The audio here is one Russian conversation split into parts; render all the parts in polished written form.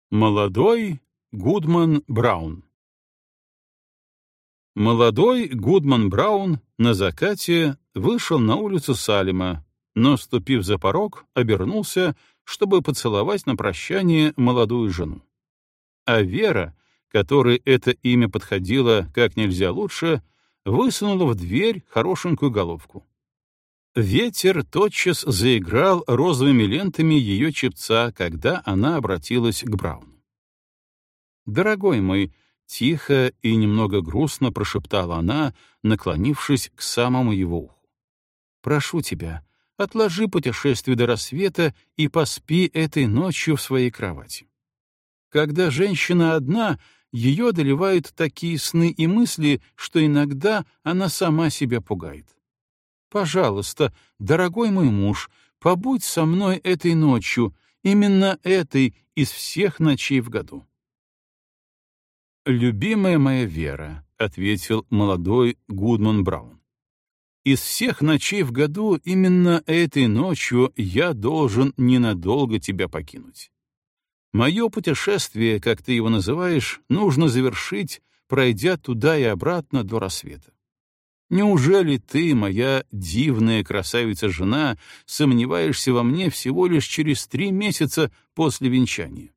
Молодой Гудман Браун. Молодой Гудман Браун на закате вышел на улицу Салема, но, ступив за порог, обернулся, чтобы поцеловать на прощание молодую жену. А Вера, которой это имя подходило как нельзя лучше, высунула в дверь хорошенькую головку. Ветер тотчас заиграл розовыми лентами ее чепца, когда она обратилась к Брауну. «Дорогой мой», — тихо и немного грустно прошептала она, наклонившись к самому его уху, «прошу тебя, отложи путешествие до рассвета и поспи этой ночью в своей кровати. Когда женщина одна, ее одолевают такие сны и мысли, что иногда она сама себя пугает. Пожалуйста, дорогой мой муж, побудь со мной этой ночью, именно этой из всех ночей в году». «Любимая моя Вера», — ответил молодой Гудман Браун, «из всех ночей в году именно этой ночью я должен ненадолго тебя покинуть. Мое путешествие, как ты его называешь, нужно завершить, пройдя туда и обратно до рассвета. Неужели ты, моя дивная красавица-жена, сомневаешься во мне всего лишь через 3 месяца после венчания?»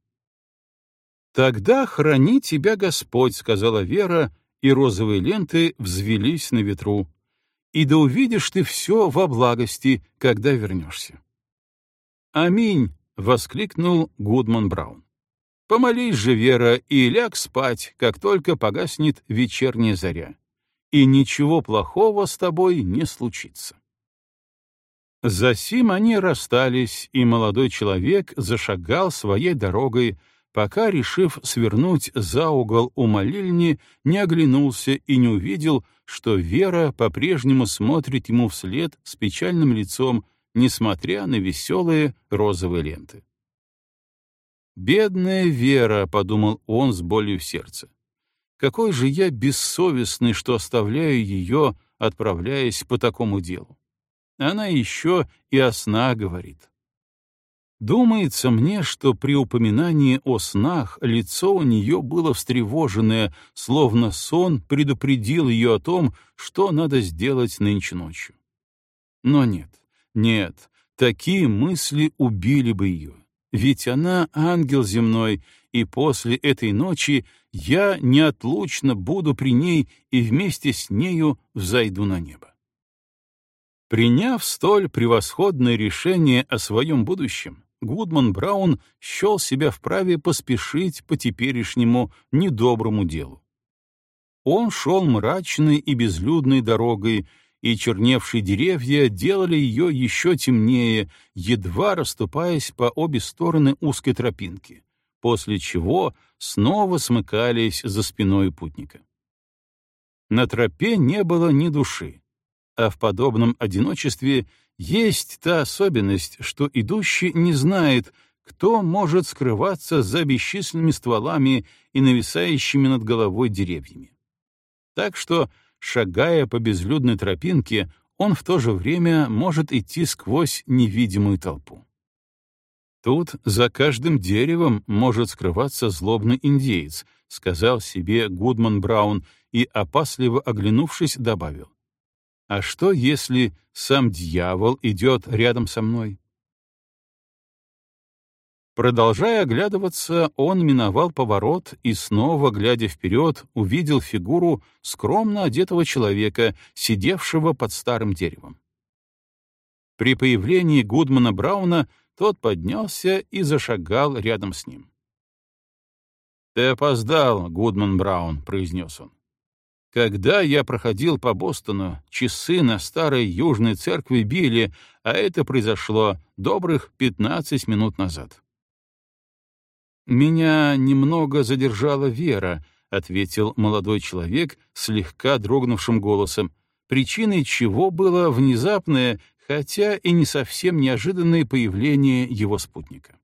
«Тогда храни тебя Господь», — сказала Вера, и розовые ленты взвелись на ветру. «И да увидишь ты все во благости, когда вернешься». «Аминь», — воскликнул Гудман Браун. «Помолись же, Вера, и ляг спать, как только погаснет вечерняя заря, и ничего плохого с тобой не случится». Засим они расстались, и молодой человек зашагал своей дорогой, пока, решив свернуть за угол у молельни, не оглянулся и не увидел, что Вера по-прежнему смотрит ему вслед с печальным лицом, несмотря на веселые розовые ленты. «Бедная Вера», — подумал он с болью в сердце, — «какой же я бессовестный, что оставляю ее, отправляясь по такому делу. Она еще и о снах говорит». Думается мне, что при упоминании о снах лицо у нее было встревоженное, словно сон предупредил ее о том, что надо сделать нынче ночью. Но нет, такие мысли убили бы ее, ведь она ангел земной, и после этой ночи я неотлучно буду при ней и вместе с нею взойду на небо. Приняв столь превосходное решение о своем будущем, Гудман Браун счел себя вправе поспешить по теперешнему недоброму делу. Он шел мрачной и безлюдной дорогой, и черневшие деревья делали ее еще темнее, едва расступаясь по обе стороны узкой тропинки, после чего снова смыкались за спиной путника. На тропе не было ни души, а в подобном одиночестве есть та особенность, что идущий не знает, кто может скрываться за бесчисленными стволами и нависающими над головой деревьями. Так что, шагая по безлюдной тропинке, он в то же время может идти сквозь невидимую толпу. «Тут за каждым деревом может скрываться злобный индеец», — сказал себе Гудман Браун и, опасливо оглянувшись, добавил: «А что, если сам дьявол идет рядом со мной?» Продолжая оглядываться, он миновал поворот и, снова глядя вперед, увидел фигуру скромно одетого человека, сидевшего под старым деревом. При появлении Гудмана Брауна тот поднялся и зашагал рядом с ним. «Ты опоздал, Гудман Браун», — произнес он. «Когда я проходил по Бостону, часы на старой южной церкви били, а это произошло добрых 15 минут назад». «Меня немного задержала Вера», — ответил молодой человек слегка дрогнувшим голосом, причиной чего было внезапное, хотя и не совсем неожиданное появление его спутника.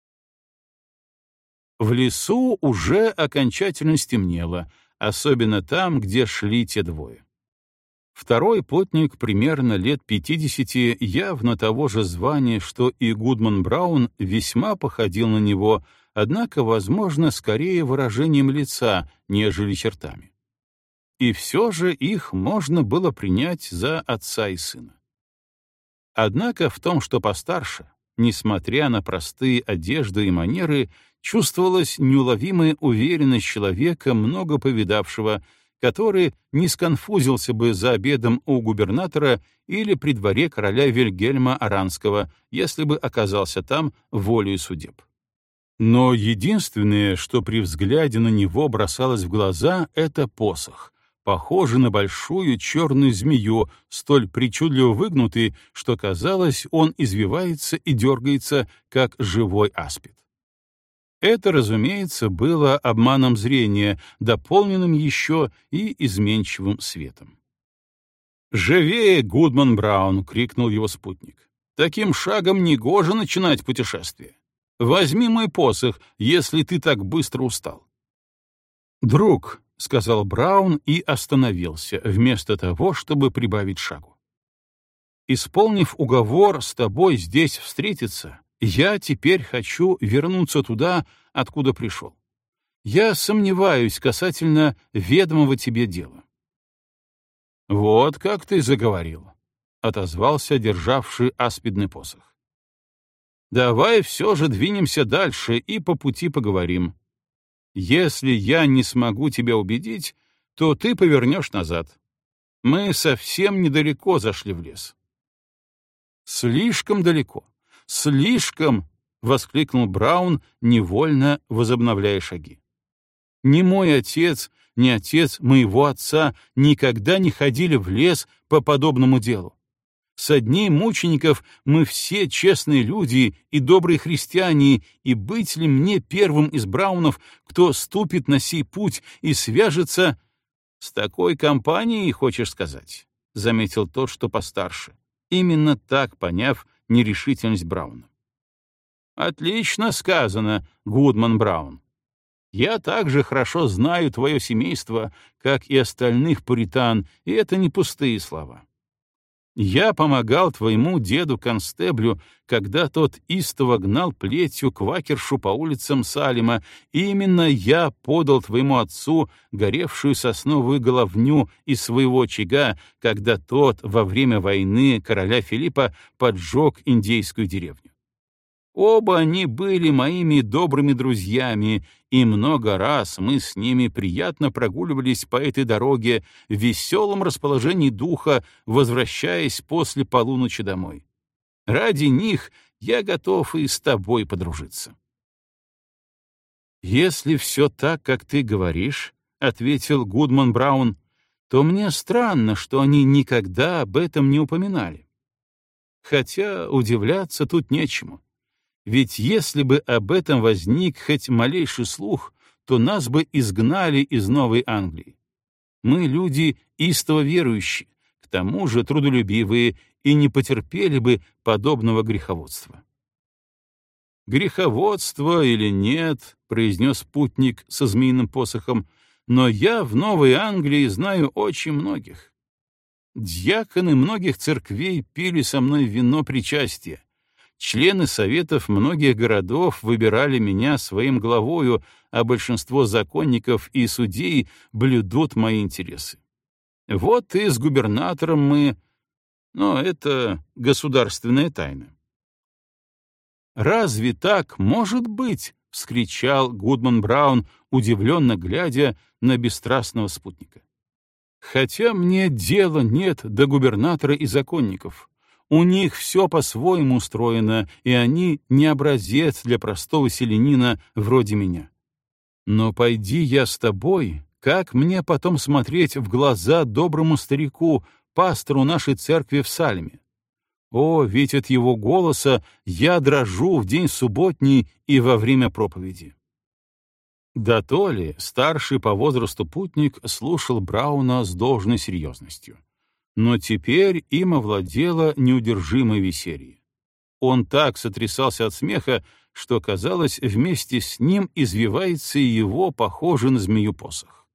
В лесу уже окончательно стемнело, особенно там, где шли те двое. Второй путник, примерно лет 50, явно того же звания, что и Гудман Браун, весьма походил на него, однако, возможно, скорее выражением лица, нежели чертами. И все же их можно было принять за отца и сына. Однако в том, что постарше, несмотря на простые одежды и манеры, чувствовалась неуловимая уверенность человека, много повидавшего, который не сконфузился бы за обедом у губернатора или при дворе короля Вильгельма Аранского, если бы оказался там волею судеб. Но единственное, что при взгляде на него бросалось в глаза, — это посох, похожий на большую черную змею, столь причудливо выгнутый, что, казалось, он извивается и дергается, как живой аспид. Это, разумеется, было обманом зрения, дополненным еще и изменчивым светом. «Живее, Гудман Браун!» — крикнул его спутник. «Таким шагом негоже начинать путешествие. Возьми мой посох, если ты так быстро устал». «Друг», — сказал Браун и остановился, вместо того, чтобы прибавить шагу. «Исполнив уговор с тобой здесь встретиться, я теперь хочу вернуться туда, откуда пришел. Я сомневаюсь касательно ведомого тебе дела». «Вот как ты заговорил», — отозвался державший аспидный посох. «Давай все же двинемся дальше и по пути поговорим. Если я не смогу тебя убедить, то ты повернешь назад. Мы совсем недалеко зашли в лес». «Слишком далеко. Слишком!» — воскликнул Браун, невольно возобновляя шаги. «Ни мой отец, ни отец моего отца никогда не ходили в лес по подобному делу. Со дней мучеников мы все честные люди и добрые христиане, и быть ли мне первым из Браунов, кто ступит на сей путь и свяжется с такой компанией, хочешь сказать?» — заметил тот, что постарше, именно так поняв нерешительность Брауна. «Отлично сказано, Гудман Браун. Я также хорошо знаю твое семейство, как и остальных пуритан, и это не пустые слова. Я помогал твоему деду-констеблю, когда тот истово гнал плетью квакершу по улицам Салема, и именно я подал твоему отцу горевшую сосновую головню из своего очага, когда тот во время войны короля Филиппа поджег индейскую деревню. Оба они были моими добрыми друзьями, и много раз мы с ними приятно прогуливались по этой дороге в веселом расположении духа, возвращаясь после полуночи домой. Ради них я готов и с тобой подружиться». «Если все так, как ты говоришь, — ответил Гудман Браун, — то мне странно, что они никогда об этом не упоминали. Хотя удивляться тут нечему. Ведь если бы об этом возник хоть малейший слух, то нас бы изгнали из Новой Англии. Мы люди истово верующие, к тому же трудолюбивые, и не потерпели бы подобного греховодства». «Греховодство или нет, — произнес путник со змеиным посохом, — но я в Новой Англии знаю очень многих. Дьяконы многих церквей пили со мной вино причастия. Члены советов многих городов выбирали меня своим главою, а большинство законников и судей блюдут мои интересы. Вот и с губернатором мы... Но это государственная тайна». «Разве так может быть?» — вскричал Гудман Браун, удивленно глядя на бесстрастного спутника. «Хотя мне дела нет до губернатора и законников. У них все по-своему устроено, и они не образец для простого селянина вроде меня. Но пойди я с тобой, как мне потом смотреть в глаза доброму старику, пастору нашей церкви в Салеме? О, ведь от его голоса я дрожу в день субботний и во время проповеди». Да то ли старший по возрасту путник слушал Брауна с должной серьезностью. Но теперь им овладело неудержимое веселье. Он так сотрясался от смеха, что, казалось, вместе с ним извивается и его, похожий на змею, посох.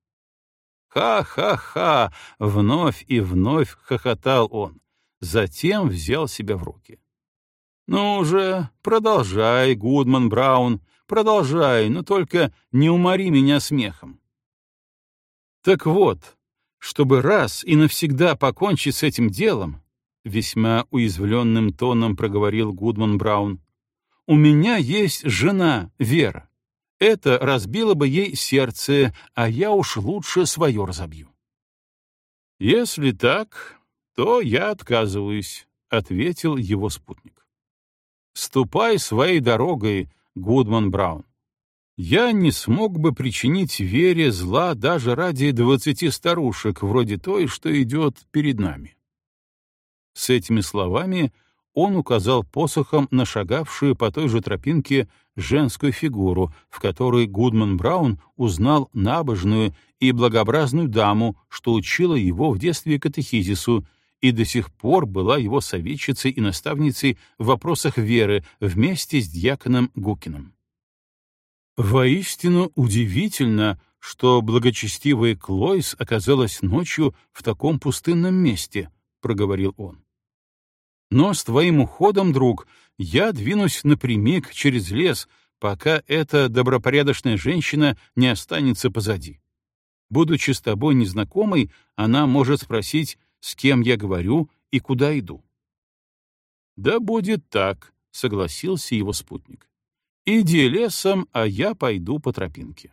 «Ха-ха-ха!» — вновь и вновь хохотал он. Затем взял себя в руки. «Ну же, продолжай, Гудман Браун, продолжай, но только не умори меня смехом. Так вот, чтобы раз и навсегда покончить с этим делом, весьма уязвленным тоном проговорил Гудман Браун, у меня есть жена, Вера. Это разбило бы ей сердце, а я уж лучше свое разобью. Если так, то я отказываюсь, ответил его спутник. Ступай своей дорогой, Гудман Браун. Я не смог бы причинить Вере зла даже ради 20 старушек, вроде той, что идет перед нами. С этими словами он указал посохом на шагавшую по той же тропинке женскую фигуру, в которой Гудман Браун узнал набожную и благообразную даму, что учила его в детстве катехизису и до сих пор была его советчицей и наставницей в вопросах веры вместе с дьяконом Гукиным. Воистину удивительно, что благочестивая Клоис оказалась ночью в таком пустынном месте, — проговорил он. Но с твоим уходом, друг, я двинусь напрямик через лес, пока эта добропорядочная женщина не останется позади. Будучи с тобой незнакомой, она может спросить, с кем я говорю и куда иду. Да будет так, — согласился его спутник. Иди лесом, а я пойду по тропинке.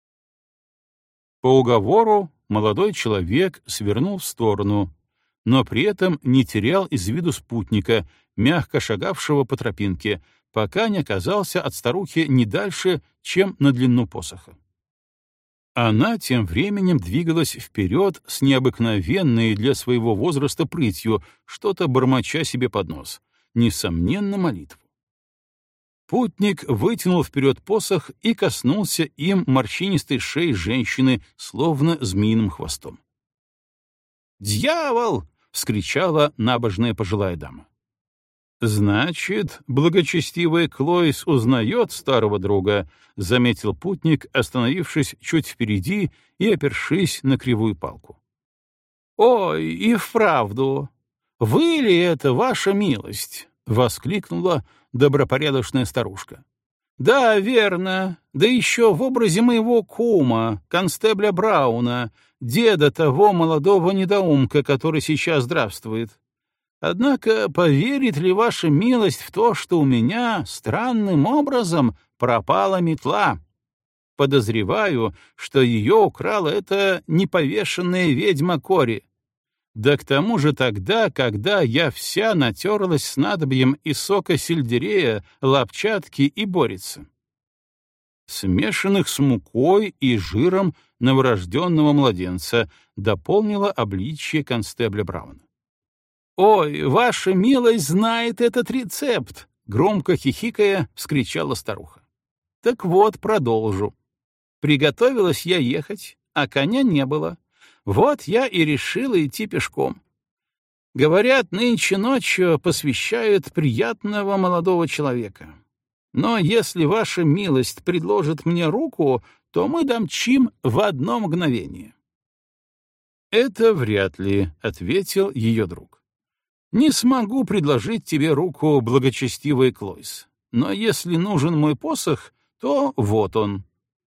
По уговору молодой человек свернул в сторону, но при этом не терял из виду спутника, мягко шагавшего по тропинке, пока не оказался от старухи не дальше, чем на длину посоха. Она тем временем двигалась вперед с необыкновенной для своего возраста прытью, что-то бормоча себе под нос, несомненно, молитву. Путник вытянул вперед посох и коснулся им морщинистой шеи женщины, словно змеиным хвостом. «Дьявол!» — вскричала набожная пожилая дама. «Значит, благочестивая Клоис узнает старого друга», — заметил путник, остановившись чуть впереди и опершись на кривую палку. «Ой, и вправду! Вы ли это, ваша милость?» — воскликнула добропорядочная старушка. «Да, верно, да еще в образе моего кума, констебля Брауна, деда того молодого недоумка, который сейчас здравствует. Однако поверит ли ваша милость в то, что у меня странным образом пропала метла? Подозреваю, что ее украла эта неповешенная ведьма Кори. Да к тому же тогда, когда я вся натерлась снадобьем из сока сельдерея, лапчатки и борица, смешанных с мукой и жиром новорожденного младенца, дополнила обличье констебля Брауна. «Ой, ваша милость знает этот рецепт!» — громко хихикая, вскричала старуха. «Так вот, продолжу. Приготовилась я ехать, а коня не было. Вот я и решила идти пешком. Говорят, нынче ночью посвящают приятного молодого человека. Но если ваша милость предложит мне руку, то мы домчим в одно мгновение». «Это вряд ли», — ответил ее друг. «Не смогу предложить тебе руку, благочестивая Клоис, но если нужен мой посох, то вот он».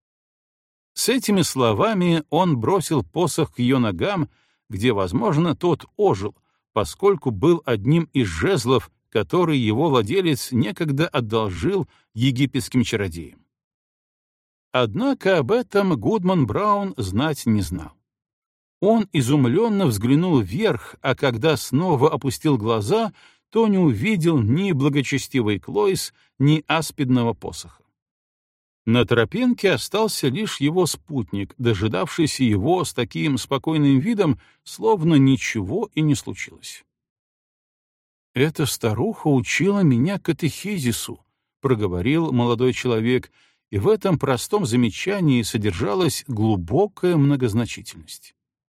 С этими словами он бросил посох к ее ногам, где, возможно, тот ожил, поскольку был одним из жезлов, который его владелец некогда одолжил египетским чародеям. Однако об этом Гудман Браун знать не знал. Он изумленно взглянул вверх, а когда снова опустил глаза, то не увидел ни благочестивой Клоис, ни аспидного посоха. На тропинке остался лишь его спутник, дожидавшийся его с таким спокойным видом, словно ничего и не случилось. «Эта старуха учила меня катехизису», — проговорил молодой человек, и в этом простом замечании содержалась глубокая многозначительность.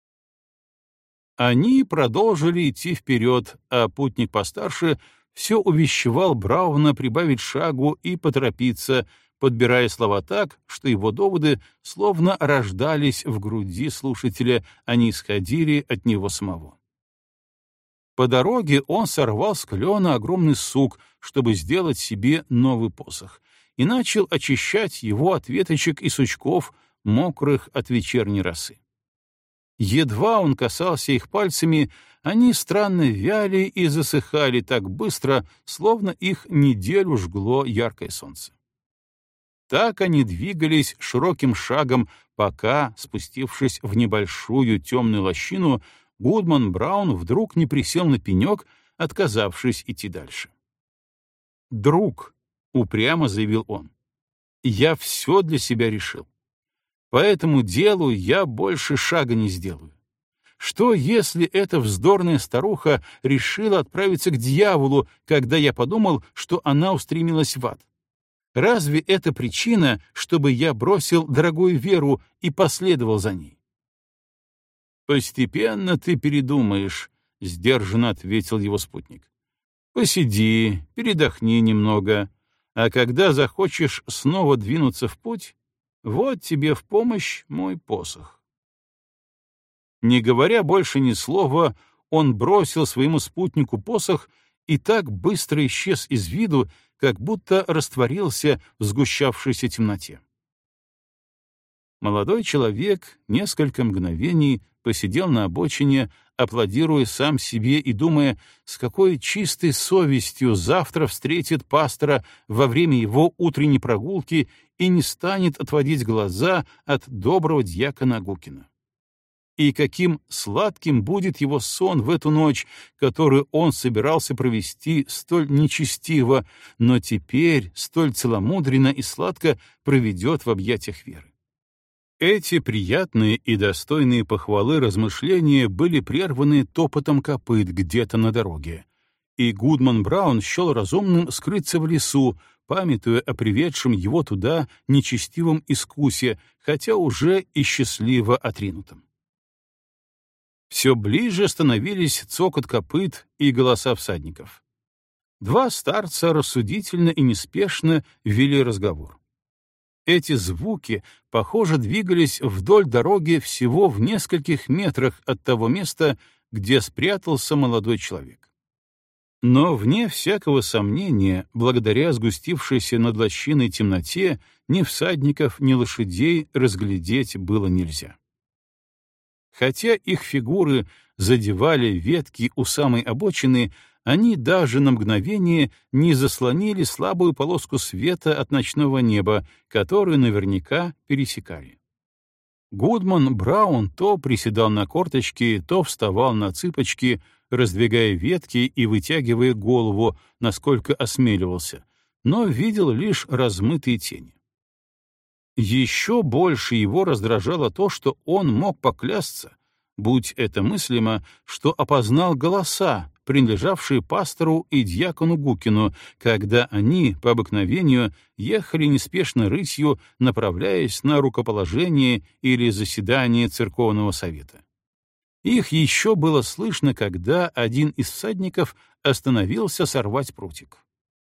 Они продолжили идти вперед, а путник постарше все увещевал Брауна прибавить шагу и поторопиться, подбирая слова так, что его доводы словно рождались в груди слушателя, а не исходили от него самого. По дороге он сорвал с клена огромный сук, чтобы сделать себе новый посох, и начал очищать его от веточек и сучков, мокрых от вечерней росы. Едва он касался их пальцами, они странно вяли и засыхали так быстро, словно их неделю жгло яркое солнце. Так они двигались широким шагом, пока, спустившись в небольшую темную лощину, Гудман Браун вдруг не присел на пенек, отказавшись идти дальше. «Друг», — упрямо заявил он, — «я все для себя решил. По этому делу я больше шага не сделаю. Что, если эта вздорная старуха решила отправиться к дьяволу, когда я подумал, что она устремилась в ад? Разве это причина, чтобы я бросил дорогую Веру и последовал за ней?» «Постепенно ты передумаешь», — сдержанно ответил его спутник. «Посиди, передохни немного, а когда захочешь снова двинуться в путь, вот тебе в помощь мой посох». Не говоря больше ни слова, он бросил своему спутнику посох и так быстро исчез из виду, как будто растворился в сгущавшейся темноте. Молодой человек несколько мгновений посидел на обочине, аплодируя сам себе и думая, с какой чистой совестью завтра встретит пастора во время его утренней прогулки и не станет отводить глаза от доброго дьякона Гукина. И каким сладким будет его сон в эту ночь, которую он собирался провести столь нечестиво, но теперь столь целомудренно и сладко проведет в объятиях Веры. Эти приятные и достойные похвалы размышления были прерваны топотом копыт где-то на дороге, и Гудман Браун счел разумным скрыться в лесу, памятуя о приведшем его туда нечестивом искусе, хотя уже и счастливо отринутом. Все ближе становились цокот копыт и голоса всадников. Два старца рассудительно и неспешно вели разговор. Эти звуки, похоже, двигались вдоль дороги всего в нескольких метрах от того места, где спрятался молодой человек. Но, вне всякого сомнения, благодаря сгустившейся над лощиной темноте, ни всадников, ни лошадей разглядеть было нельзя. Хотя их фигуры задевали ветки у самой обочины, они даже на мгновение не заслонили слабую полоску света от ночного неба, которую наверняка пересекали. Гудман Браун то приседал на корточки, то вставал на цыпочки, раздвигая ветки и вытягивая голову, насколько осмеливался, но видел лишь размытые тени. Еще больше его раздражало то, что он мог поклясться, будь это мыслимо, что опознал голоса, принадлежавшие пастору и дьякону Гукину, когда они, по обыкновению, ехали неспешно рысью, направляясь на рукоположение или заседание церковного совета. Их еще было слышно, когда один из всадников остановился сорвать прутик.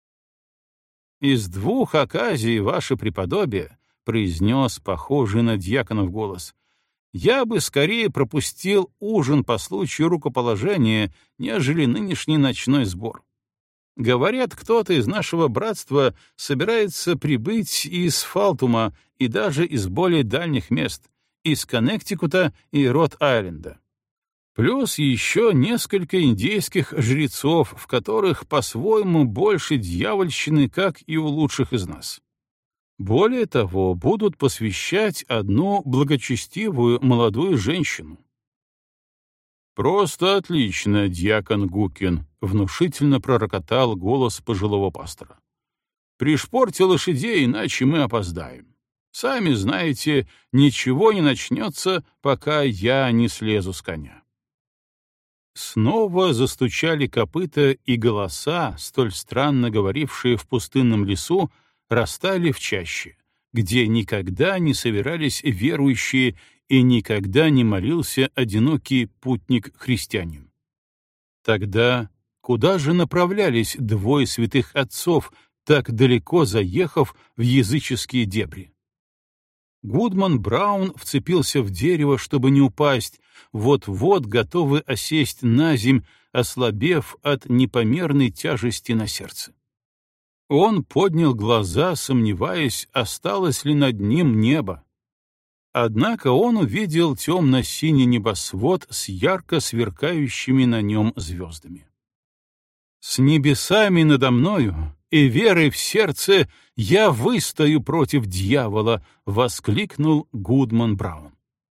«Из двух оказий, ваше преподобие», — произнес похожий на дьяконов голос, — «я бы скорее пропустил ужин по случаю рукоположения, нежели нынешний ночной сбор. Говорят, кто-то из нашего братства собирается прибыть из Фалтума и даже из более дальних мест, из Коннектикута и Род-Айленда. Плюс еще несколько индейских жрецов, в которых по-своему больше дьявольщины, как и у лучших из нас. Более того, будут посвящать одну благочестивую молодую женщину». «Просто отлично, дьякон Гукин», — внушительно пророкотал голос пожилого пастора. «Пришпорьте лошадей, иначе мы опоздаем. Сами знаете, ничего не начнется, пока я не слезу с коня». Снова застучали копыта, и голоса, столь странно говорившие в пустынном лесу, растали в чаще, где никогда не собирались верующие и никогда не молился одинокий путник-христианин. Тогда куда же направлялись двое святых отцов, так далеко заехав в языческие дебри? Гудман Браун вцепился в дерево, чтобы не упасть, вот-вот готовый осесть наземь, ослабев от непомерной тяжести на сердце. Он поднял глаза, сомневаясь, осталось ли над ним небо. Однако он увидел темно-синий небосвод с ярко сверкающими на нем звездами. «С небесами надо мною и верой в сердце я выстою против дьявола!» — воскликнул Гудман Браун.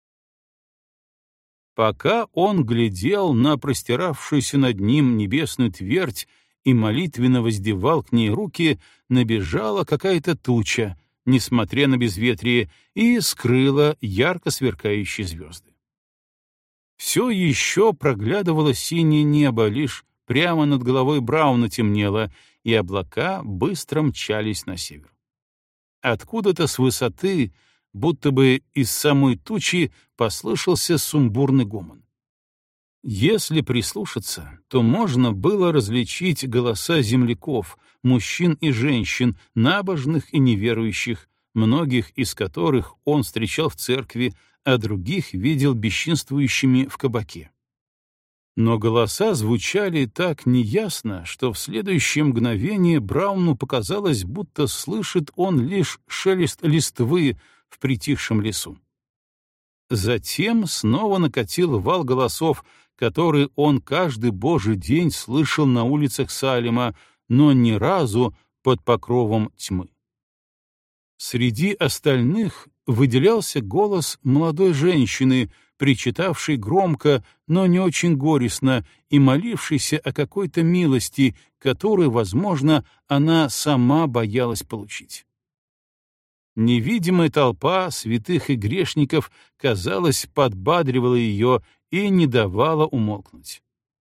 Пока он глядел на простиравшуюся над ним небесную твердь и молитвенно воздевал к ней руки, набежала какая-то туча, несмотря на безветрие, и скрыла ярко сверкающие звезды. Все еще проглядывало синее небо, лишь прямо над головой Брауна темнело, и облака быстро мчались на север. Откуда-то с высоты, будто бы из самой тучи, послышался сумбурный гомон. Если прислушаться, то можно было различить голоса земляков, мужчин и женщин, набожных и неверующих, многих из которых он встречал в церкви, а других видел бесчинствующими в кабаке. Но голоса звучали так неясно, что в следующее мгновение Брауну показалось, будто слышит он лишь шелест листвы в притихшем лесу. Затем снова накатил вал голосов, который он каждый божий день слышал на улицах Салема, но ни разу под покровом тьмы. Среди остальных выделялся голос молодой женщины, причитавшей громко, но не очень горестно, и молившейся о какой-то милости, которую, возможно, она сама боялась получить. Невидимая толпа святых и грешников, казалось, подбадривала ее и не давала умолкнуть.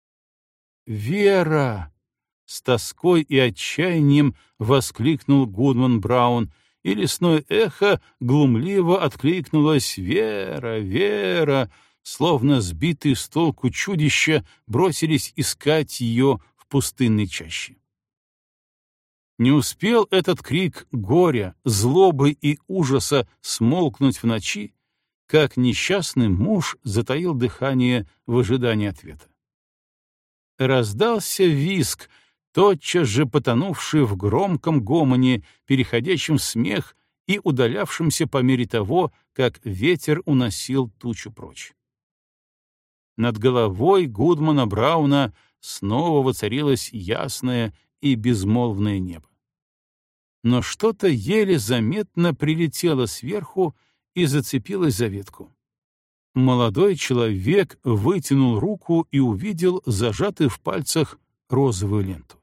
«Вера!» — с тоской и отчаянием воскликнул Гудман Браун, и лесное эхо глумливо откликнулось: «Вера! Вера!», словно сбитые с толку чудища бросились искать ее в пустынной чаще. Не успел этот крик горя, злобы и ужаса смолкнуть в ночи, как несчастный муж затаил дыхание в ожидании ответа. Раздался визг, тотчас же потонувший в громком гомоне, переходящем в смех и удалявшемся по мере того, как ветер уносил тучу прочь. Над головой Гудмана Брауна снова воцарилось ясное и безмолвное небо. Но что-то еле заметно прилетело сверху и зацепилось за ветку. Молодой человек вытянул руку и увидел зажатую в пальцах розовую ленту.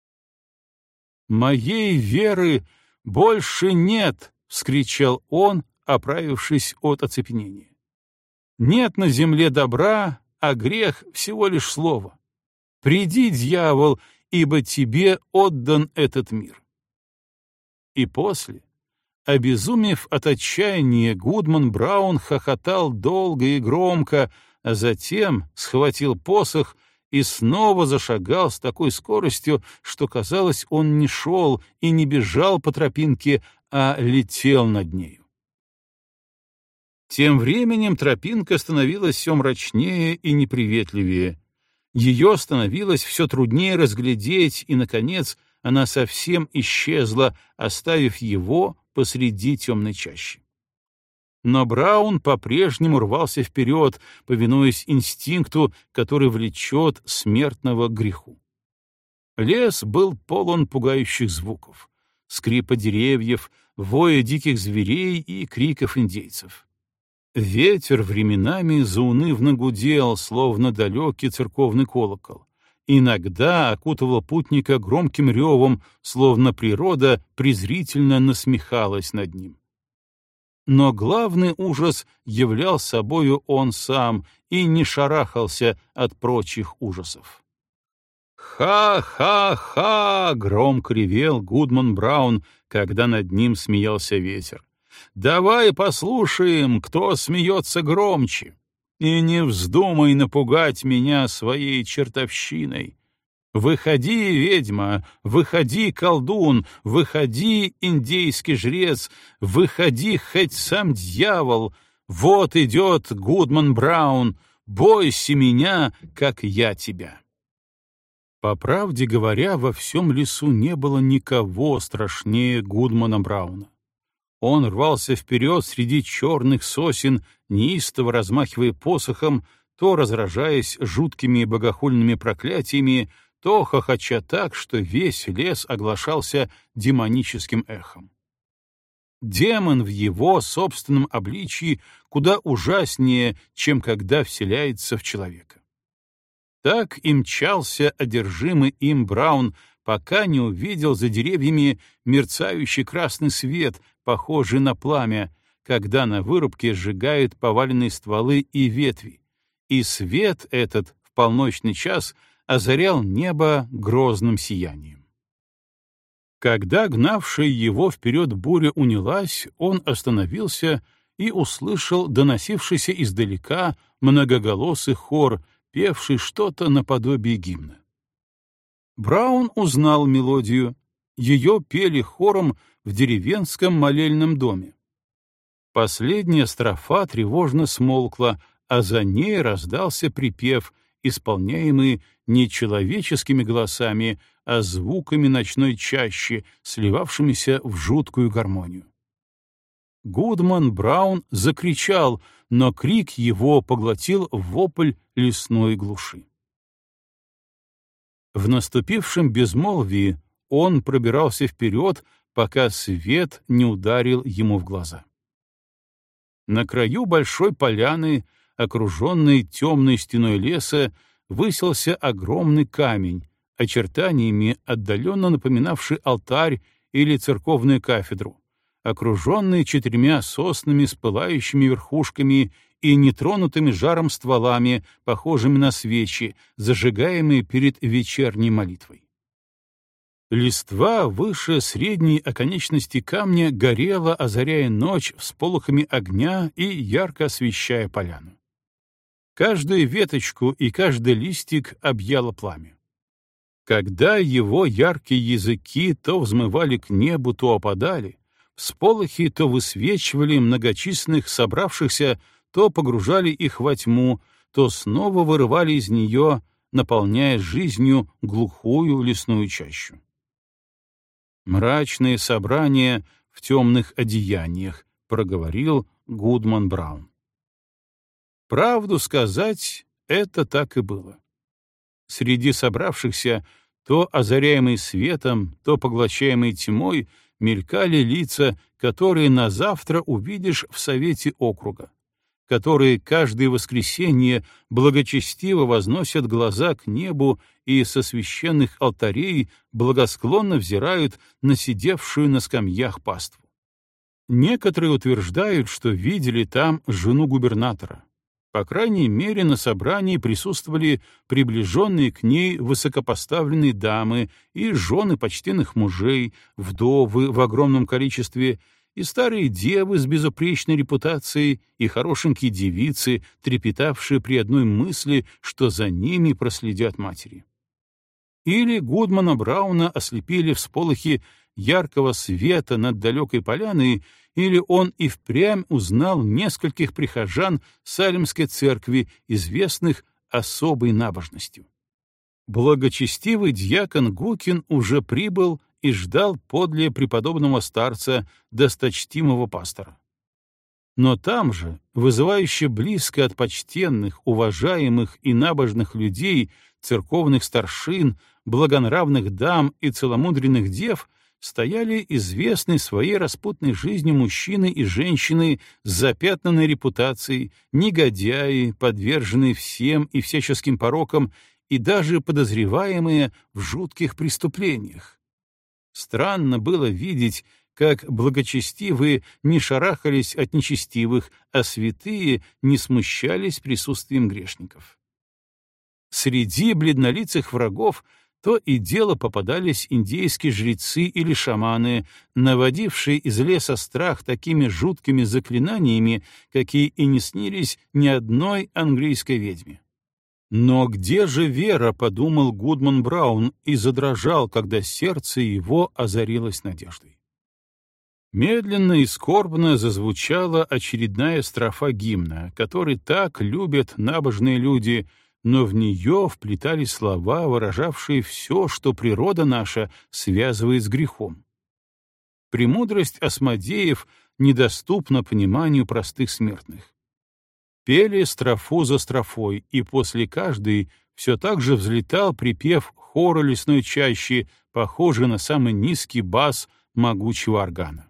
«Моей веры больше нет!» — вскричал он, оправившись от оцепенения. «Нет на земле добра, а грех — всего лишь слово. Приди, дьявол, ибо тебе отдан этот мир». И после, обезумев от отчаяния, Гудман Браун хохотал долго и громко, а затем схватил посох и снова зашагал с такой скоростью, что, казалось, он не шел и не бежал по тропинке, а летел над нею. Тем временем тропинка становилась все мрачнее и неприветливее. Ее становилось все труднее разглядеть, и, наконец, она совсем исчезла, оставив его посреди темной чащи. Но Браун по-прежнему рвался вперед, повинуясь инстинкту, который влечет смертного к греху. Лес был полон пугающих звуков: скрипа деревьев, воя диких зверей и криков индейцев. Ветер временами заунывно гудел, словно далекий церковный колокол. Иногда окутывал путника громким ревом, словно природа презрительно насмехалась над ним. Но главный ужас являл собою он сам и не шарахался от прочих ужасов. «Ха-ха-ха!» — громко ревел Гудман Браун, когда над ним смеялся ветер. «Давай послушаем, кто смеется громче, и не вздумай напугать меня своей чертовщиной. Выходи, ведьма, выходи, колдун, выходи, индейский жрец, выходи, хоть сам дьявол. Вот идет Гудман Браун, бойся меня, как я тебя». По правде говоря, во всем лесу не было никого страшнее Гудмана Брауна. Он рвался вперед среди черных сосен, неистово размахивая посохом, то разражаясь жуткими богохульными проклятиями, то хохоча так, что весь лес оглашался демоническим эхом. Демон в его собственном обличии куда ужаснее, чем когда вселяется в человека. Так и мчался одержимый им Браун, пока не увидел за деревьями мерцающий красный свет, похожий на пламя, когда на вырубке сжигают поваленные стволы и ветви, и свет этот в полночный час озарял небо грозным сиянием. Когда гнавшая его вперед буря унялась, он остановился и услышал доносившийся издалека многоголосый хор, певший что-то наподобие гимна. Браун узнал мелодию. Ее пели хором в деревенском молельном доме. Последняя строфа тревожно смолкла, а за ней раздался припев, исполняемый не человеческими голосами, а звуками ночной чащи, сливавшимися в жуткую гармонию. Гудман Браун закричал, но крик его поглотил вопль лесной глуши. В наступившем безмолвии он пробирался вперед, пока свет не ударил ему в глаза. На краю большой поляны, окруженной темной стеной леса, высился огромный камень, очертаниями отдаленно напоминавший алтарь или церковную кафедру, окруженный 4 соснами с пылающими верхушками и нетронутыми жаром стволами, похожими на свечи, зажигаемые перед вечерней молитвой. Листва выше средней оконечности камня горела, озаряя ночь всполохами огня и ярко освещая поляну. Каждую веточку и каждый листик объяло пламя. Когда его яркие языки то взмывали к небу, то опадали, всполохи то высвечивали многочисленных собравшихся, то погружали их во тьму, то снова вырывали из нее, наполняя жизнью глухую лесную чащу. «Мрачные собрания в темных одеяниях», — проговорил Гудман Браун. Правду сказать, это так и было. Среди собравшихся, то озаряемые светом, то поглощаемые тьмой, мелькали лица, которые на завтра увидишь в совете округа, которые каждое воскресенье благочестиво возносят глаза к небу и со священных алтарей благосклонно взирают на сидевшую на скамьях паству. Некоторые утверждают, что видели там жену губернатора. По крайней мере, на собрании присутствовали приближенные к ней высокопоставленные дамы и жены почтенных мужей, вдовы в огромном количестве, и старые девы с безупречной репутацией, и хорошенькие девицы, трепетавшие при одной мысли, что за ними проследят матери. Или Гудмана Брауна ослепили всполохи яркого света над далекой поляной, или он и впрямь узнал нескольких прихожан Салемской церкви, известных особой набожностью. Благочестивый дьякон Гукин уже прибыл и ждал подле преподобного старца, досточтимого пастора. Но там же, вызывающе близко от почтенных, уважаемых и набожных людей, церковных старшин, благонравных дам и целомудренных дев, стояли известные своей распутной жизнью мужчины и женщины с запятнанной репутацией, негодяи, подверженные всем и всяческим порокам и даже подозреваемые в жутких преступлениях. Странно было видеть, как благочестивые не шарахались от нечестивых, а святые не смущались присутствием грешников. Среди бледнолицых врагов то и дело попадались индейские жрецы или шаманы, наводившие из леса страх такими жуткими заклинаниями, какие и не снились ни одной английской ведьме. Но где же вера, подумал Гудман Браун и задрожал, когда сердце его озарилось надеждой. Медленно и скорбно зазвучала очередная строфа гимна, который так любят набожные люди, но в нее вплетались слова, выражавшие все, что природа наша связывает с грехом. Премудрость Асмодеев недоступна пониманию простых смертных. Пели строфу за строфой, и после каждой все так же взлетал припев хора лесной чащи, похожий на самый низкий бас могучего органа.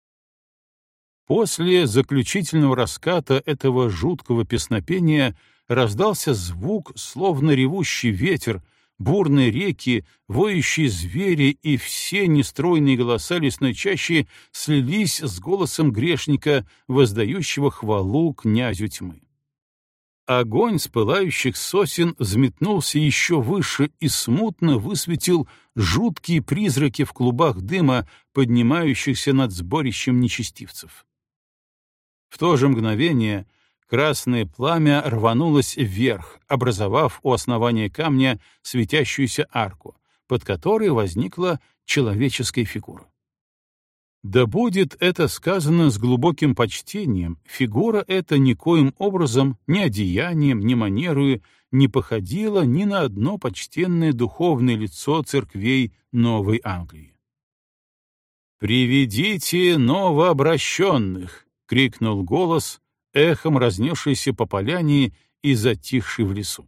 После заключительного раската этого жуткого песнопения раздался звук, словно ревущий ветер, бурные реки, воющие звери, и все нестройные голоса лесной чащи слились с голосом грешника, воздающего хвалу князю тьмы. Огонь с пылающих сосен взметнулся еще выше и смутно высветил жуткие призраки в клубах дыма, поднимающихся над сборищем нечестивцев. В то же мгновение красное пламя рванулось вверх, образовав у основания камня светящуюся арку, под которой возникла человеческая фигура. Да будет это сказано с глубоким почтением, фигура эта никоим образом, ни одеянием, ни манерою не походила ни на одно почтенное духовное лицо церквей Новой Англии. «Приведите новообращенных!» — крикнул голос, эхом разнесшийся по поляне и затихший в лесу.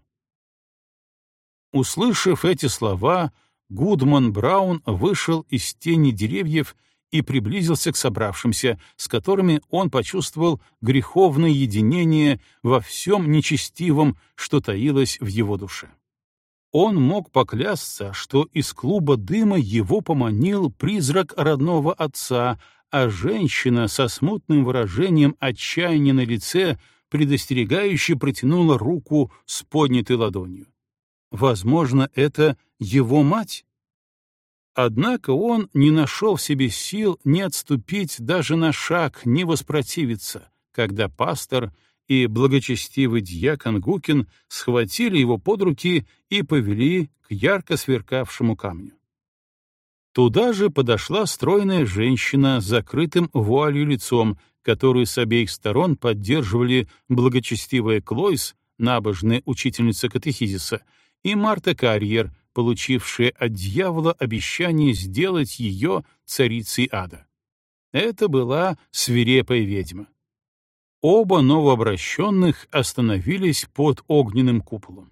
Услышав эти слова, Гудман Браун вышел из тени деревьев и приблизился к собравшимся, с которыми он почувствовал греховное единение во всем нечестивом, что таилось в его душе. Он мог поклясться, что из клуба дыма его поманил призрак родного отца, а женщина со смутным выражением отчаяния на лице предостерегающе протянула руку с поднятой ладонью. Возможно, это его мать? Однако он не нашел в себе сил ни отступить даже на шаг, ни воспротивиться, когда пастор и благочестивый дьякон Гукин схватили его под руки и повели к ярко сверкавшему камню. Туда же подошла стройная женщина с закрытым вуалью лицом, которую с обеих сторон поддерживали благочестивая Клойс, набожная учительница катехизиса, и Марта Карьер, получившая от дьявола обещание сделать ее царицей ада. Это была свирепая ведьма. Оба новообращенных остановились под огненным куполом.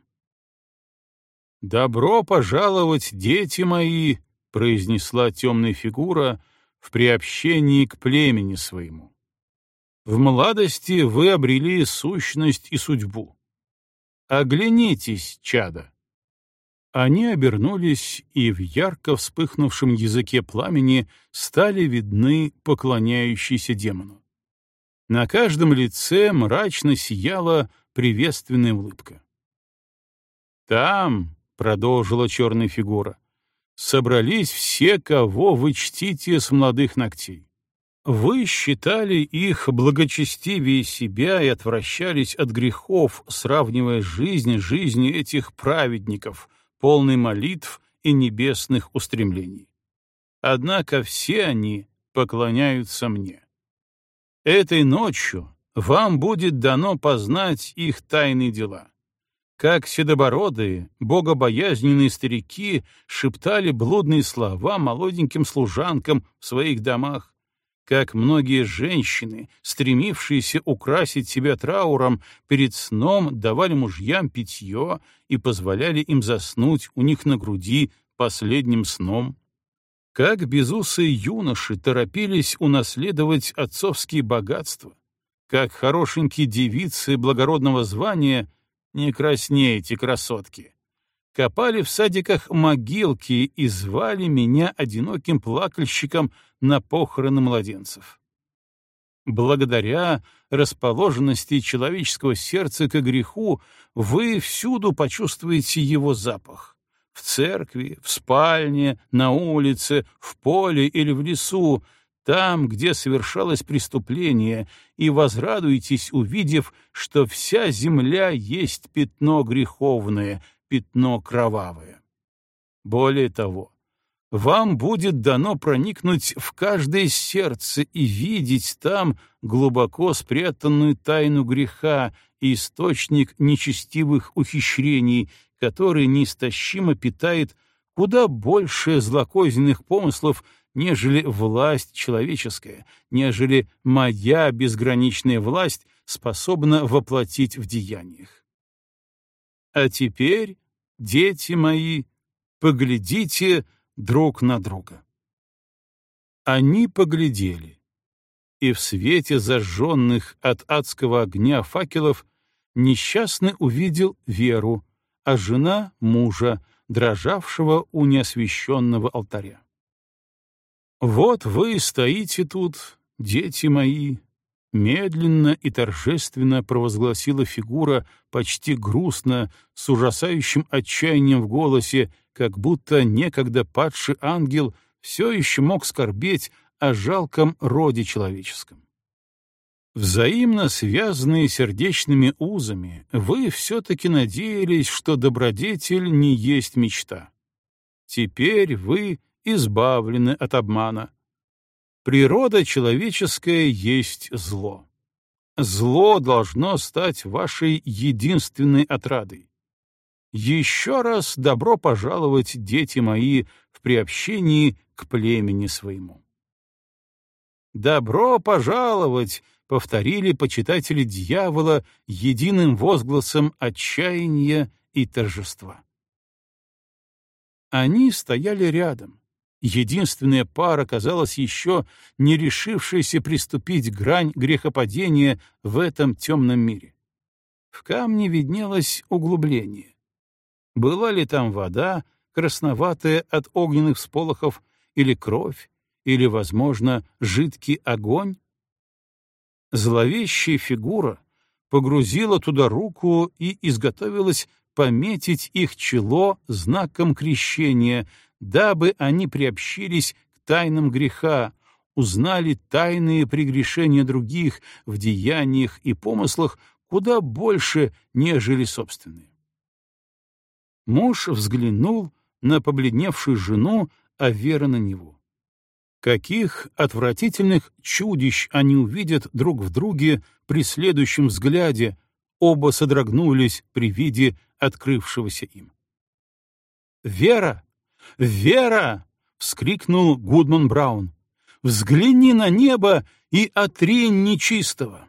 «Добро пожаловать, дети мои!» — произнесла темная фигура в приобщении к племени своему. «В молодости вы обрели сущность и судьбу. Оглянитесь, чада!» Они обернулись, и в ярко вспыхнувшем языке пламени стали видны поклоняющиеся демону. На каждом лице мрачно сияла приветственная улыбка. «Там», — продолжила черная фигура, — «собрались все, кого вы чтите с молодых ногтей. Вы считали их благочестивее себя и отвращались от грехов, сравнивая жизнь с жизнью этих праведников, полный молитв и небесных устремлений. Однако все они поклоняются мне. Этой ночью вам будет дано познать их тайные дела. Как седобородые, богобоязненные старики шептали блудные слова молоденьким служанкам в своих домах, как многие женщины, стремившиеся украсить себя трауром, перед сном давали мужьям питье и позволяли им заснуть у них на груди последним сном, как безусые юноши торопились унаследовать отцовские богатства, как хорошенькие девицы благородного звания, не краснейте, красотки, копали в садиках могилки и звали меня одиноким плакальщиком на похороны младенцев. Благодаря расположенности человеческого сердца к греху вы всюду почувствуете его запах. В церкви, в спальне, на улице, в поле или в лесу, там, где совершалось преступление, и возрадуетесь, увидев, что вся земля есть пятно греховное, пятно кровавое. Более того, вам будет дано проникнуть в каждое сердце и видеть там глубоко спрятанную тайну греха и источник нечестивых ухищрений, который неистощимо питает куда больше злокозненных помыслов, нежели власть человеческая, нежели моя безграничная власть способна воплотить в деяниях. А теперь, дети мои, поглядите друг на друга. Они поглядели, и в свете зажженных от адского огня факелов несчастный увидел Веру, а жена — мужа, дрожавшего у неосвященного алтаря. «Вот вы стоите тут, дети мои», — медленно и торжественно провозгласила фигура, почти грустно, с ужасающим отчаянием в голосе, как будто некогда падший ангел все еще мог скорбеть о жалком роде человеческом. Взаимно связанные сердечными узами, вы все-таки надеялись, что добродетель не есть мечта. Теперь вы избавлены от обмана. Природа человеческая есть зло. Зло должно стать вашей единственной отрадой. Еще раз добро пожаловать, дети мои, в приобщении к племени своему. «Добро пожаловать!» — повторили почитатели дьявола единым возгласом отчаяния и торжества. Они стояли рядом. Единственная пара казалась еще не решившаяся приступить грань грехопадения в этом темном мире. В камне виднелось углубление. Была ли там вода, красноватая от огненных всполохов, или кровь, или, возможно, жидкий огонь? Зловещая фигура погрузила туда руку и изготовилась пометить их чело знаком крещения, дабы они приобщились к тайнам греха, узнали тайные прегрешения других в деяниях и помыслах куда больше, нежели собственные. Муж взглянул на побледневшую жену, а Вера на него. Каких отвратительных чудищ они увидят друг в друге при следующем взгляде, оба содрогнулись при виде открывшегося им. «Вера! Вера!» — вскрикнул Гудман Браун. «Взгляни на небо и отринь нечистого!»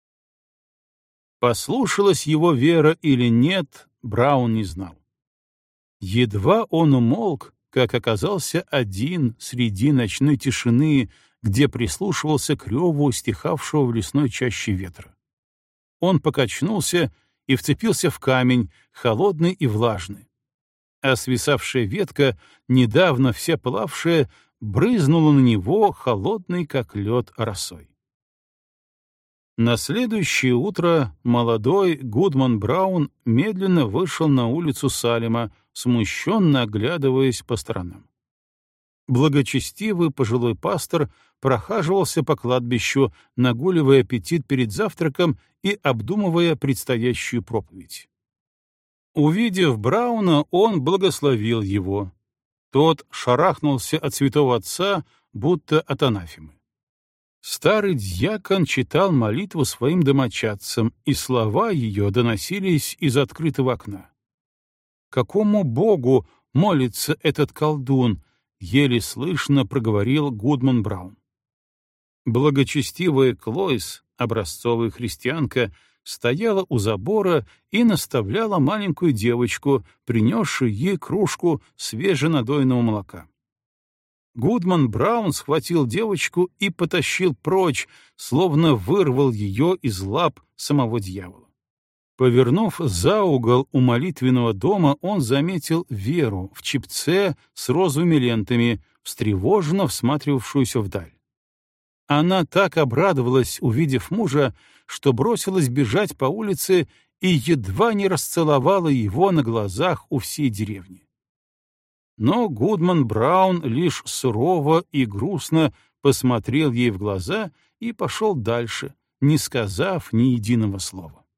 Послушалась его Вера или нет, Браун не знал. Едва он умолк, как оказался один среди ночной тишины, где прислушивался к реву стихавшего в лесной чаще ветра. Он покачнулся и вцепился в камень, холодный и влажный. А свисавшая ветка, недавно вся пылавшая, брызнула на него холодной, как лед, росой. На следующее утро молодой Гудман Браун медленно вышел на улицу Салема, смущенно оглядываясь по сторонам. Благочестивый пожилой пастор прохаживался по кладбищу, нагуливая аппетит перед завтраком и обдумывая предстоящую проповедь. Увидев Брауна, он благословил его. Тот шарахнулся от святого отца, будто от анафемы. Старый дьякон читал молитву своим домочадцам, и слова ее доносились из открытого окна. «Какому богу молится этот колдун?» — еле слышно проговорил Гудман Браун. Благочестивая Клоис, образцовая христианка, стояла у забора и наставляла маленькую девочку, принесшую ей кружку свеженадойного молока. Гудман Браун схватил девочку и потащил прочь, словно вырвал ее из лап самого дьявола. Повернув за угол у молитвенного дома, он заметил Веру в чепце с розовыми лентами, встревоженно всматривавшуюся вдаль. Она так обрадовалась, увидев мужа, что бросилась бежать по улице и едва не расцеловала его на глазах у всей деревни. Но Гудман Браун лишь сурово и грустно посмотрел ей в глаза и пошел дальше, не сказав ни единого слова.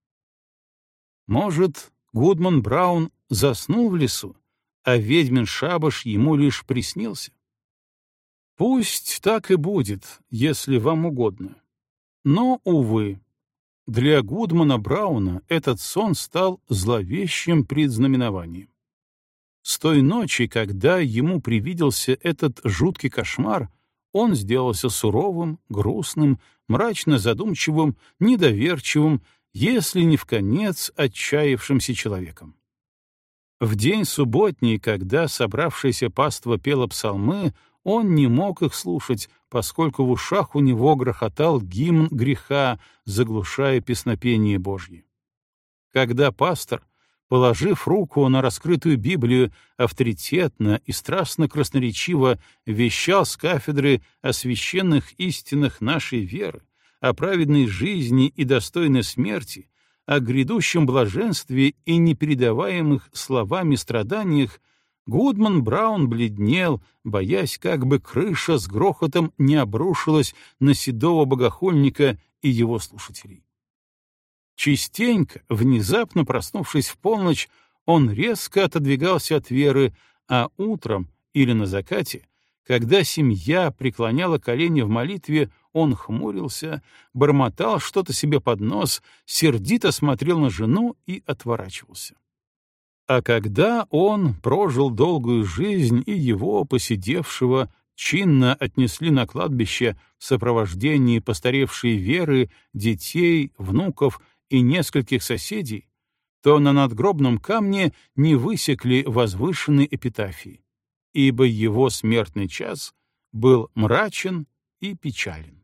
Может, Гудман Браун заснул в лесу, а ведьмин шабаш ему лишь приснился? Пусть так и будет, если вам угодно. Но, увы, для Гудмана Брауна этот сон стал зловещим предзнаменованием. С той ночи, когда ему привиделся этот жуткий кошмар, он сделался суровым, грустным, мрачно задумчивым, недоверчивым, если не вконец отчаявшимся человеком. В день субботний, когда собравшаяся паства пела псалмы, он не мог их слушать, поскольку в ушах у него грохотал гимн греха, заглушая песнопение Божье. Когда пастор, положив руку на раскрытую Библию, авторитетно и страстно красноречиво вещал с кафедры о священных истинах нашей веры, о праведной жизни и достойной смерти, о грядущем блаженстве и непередаваемых словами страданиях, Гудман Браун бледнел, боясь, как бы крыша с грохотом не обрушилась на седого богохульника и его слушателей. Частенько, внезапно проснувшись в полночь, он резко отодвигался от веры, а утром или на закате, когда семья преклоняла колени в молитве, он хмурился, бормотал что-то себе под нос, сердито смотрел на жену и отворачивался. А когда он прожил долгую жизнь и его, посидевшего, чинно отнесли на кладбище в сопровождении постаревшей Веры, детей, внуков и нескольких соседей, то на надгробном камне не высекли возвышенной эпитафии, ибо его смертный час был мрачен и печален.